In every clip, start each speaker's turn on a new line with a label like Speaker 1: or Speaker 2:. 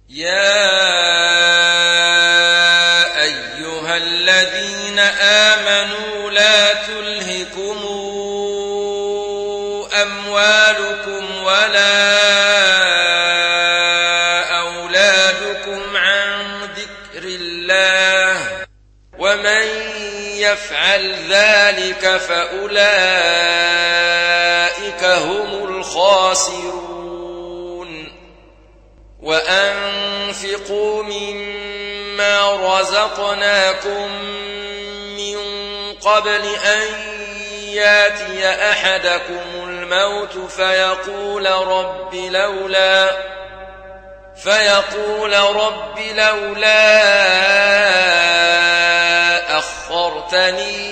Speaker 1: يا أيها الذين آمنوا لا تلهكم أموالكم ولا أولادكم عن ذكر الله ومن يفعل ذلك فأولئك هم الخاسرون وأنفقوا مما رزقناكم من قبل أن ياتي أحدكم الموت فيقول رب لولا أخرتني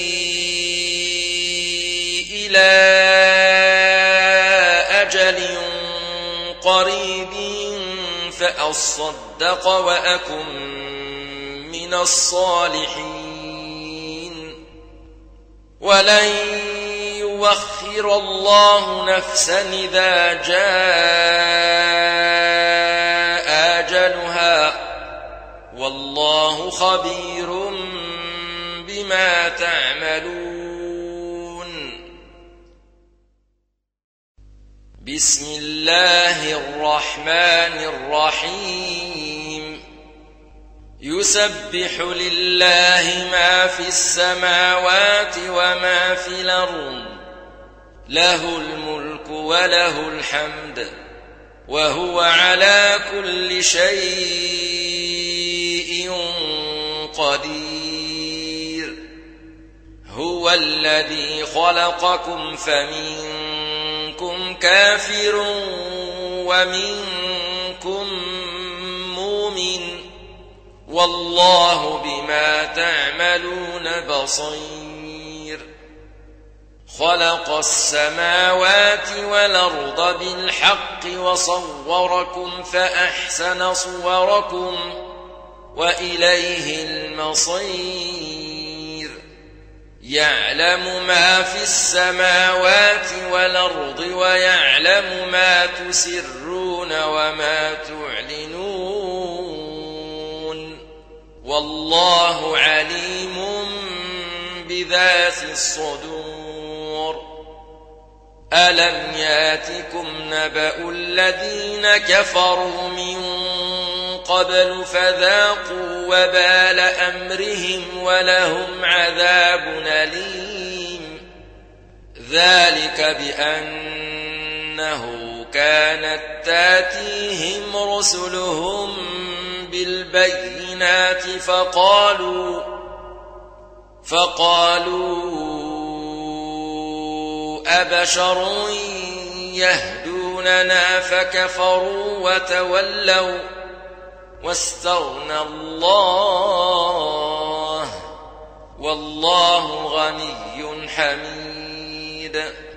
Speaker 1: إلى أجل قريب فأصدق وأكن من الصالحين ولن يؤخر الله نفسا إذا جاء أجلها والله خبير بما تعملون. بسم الله الرحمن الرحيم. يسبح لله ما في السماوات وما في الأرض له الملك وله الحمد وهو على كل شيء قدير. هو الذي خلقكم فمنكم كافر ومنكم مؤمن والله بما تعملون بصير. خلق السماوات والأرض بالحق وصوركم فأحسن صوركم وإليه المصير. يعلم ما في السماوات والأرض ويعلم ما تسرون وما تعلنون والله عليم بذات الصدور. ألم ياتكم نبأ الذين كفروا من قبل فذاقوا وبال أمرهم ولهم عذاب أليم. ذلك بأنه كانت تاتيهم رسلهم بالبينات فقالوا أبشر يهدوننا فكفروا وتولوا واستغنى الله والله غني حميد.